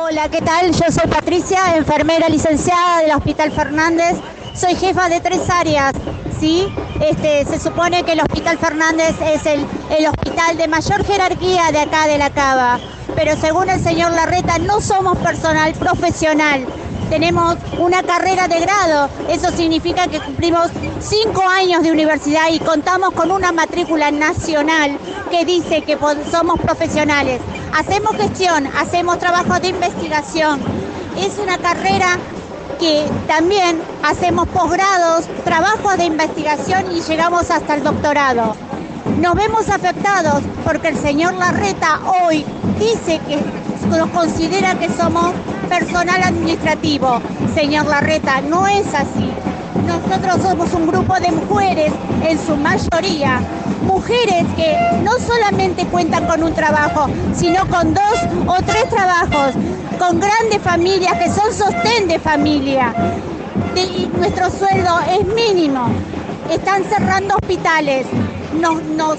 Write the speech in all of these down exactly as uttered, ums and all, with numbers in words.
Hola, ¿qué tal? Yo soy Patricia, enfermera licenciada del Hospital Fernández. Soy jefa de tres áreas, ¿sí? Este, se supone que el Hospital Fernández es el, el hospital de mayor jerarquía de acá de la Cava. Pero según el señor Larreta, no somos personal profesional. Tenemos una carrera de grado. Eso significa que cumplimos cinco años de universidad y contamos con una matrícula nacional que dice que somos profesionales. Hacemos gestión, hacemos trabajos de investigación. Es una carrera que también hacemos posgrados, trabajos de investigación y llegamos hasta el doctorado. Nos vemos afectados porque el señor Larreta hoy dice que nos considera que somos personal administrativo. Señor Larreta, no es así. Nosotros somos un grupo de mujeres, en su mayoría, mujeres que no solamente cuentan con un trabajo, sino con dos o tres trabajos, con grandes familias que son sostén de familia. De, y nuestro sueldo es mínimo. Están cerrando hospitales. Nos, nos,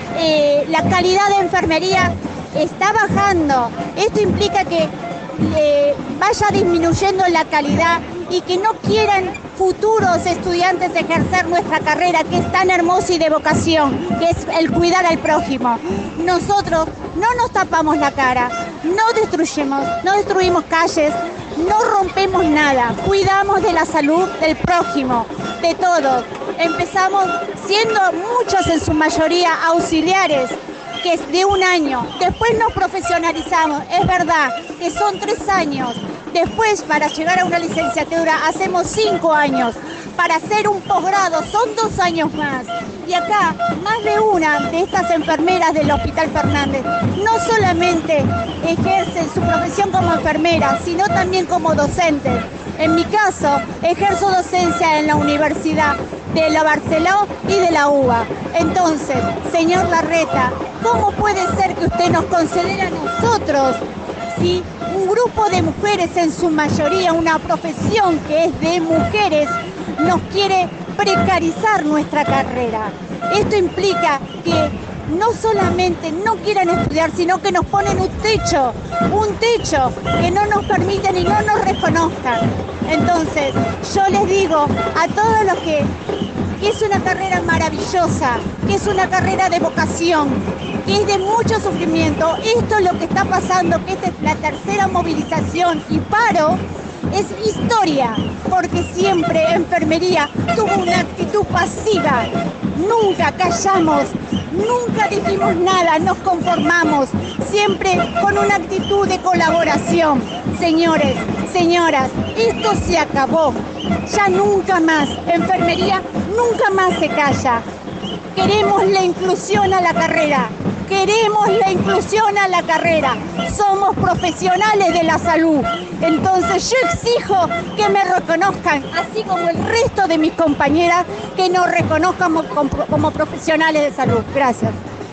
eh, la calidad de enfermería está bajando. Esto implica que eh, vaya disminuyendo la calidad y que no quieran futuros estudiantes ejercer nuestra carrera, que es tan hermosa y de vocación, que es el cuidar al prójimo. Nosotros no nos tapamos la cara, no destruyemos, no destruimos calles, no rompemos nada, cuidamos de la salud del prójimo, de todos. Empezamos siendo muchos en su mayoría auxiliares, que es de un año. Después nos profesionalizamos, es verdad que son tres años. Después, para llegar a una licenciatura, hacemos cinco años. Para hacer un posgrado son dos años más. Y acá, más de una de estas enfermeras del Hospital Fernández no solamente ejercen su profesión como enfermera, sino también como docentes. En mi caso, ejerzo docencia en la Universidad de la Barceló y de la U B A. Entonces, señor Larreta, ¿cómo puede ser que usted nos considere a nosotros, ¿sí?, un grupo de mujeres, en su mayoría una profesión que es de mujeres, nos quiere precarizar nuestra carrera? Esto implica que no solamente no quieran estudiar, sino que nos ponen un techo, un techo que no nos permiten y no nos reconozcan. Entonces, yo les digo a todos los que, que es una carrera maravillosa, que es una carrera de vocación, que es de mucho sufrimiento. Esto es lo que está pasando, que esta es la tercera movilización y paro, es historia, porque siempre enfermería tuvo una actitud pasiva. Nunca callamos, nunca dijimos nada, nos conformamos, siempre con una actitud de colaboración. Señores, señoras, esto se acabó, ya nunca más, enfermería nunca más se calla. Queremos la inclusión a la carrera, queremos la inclusión a la carrera, somos profesionales de la salud. Entonces yo exijo que me reconozcan, así como el resto de mis compañeras, que nos reconozcan como, como, como profesionales de salud. Gracias.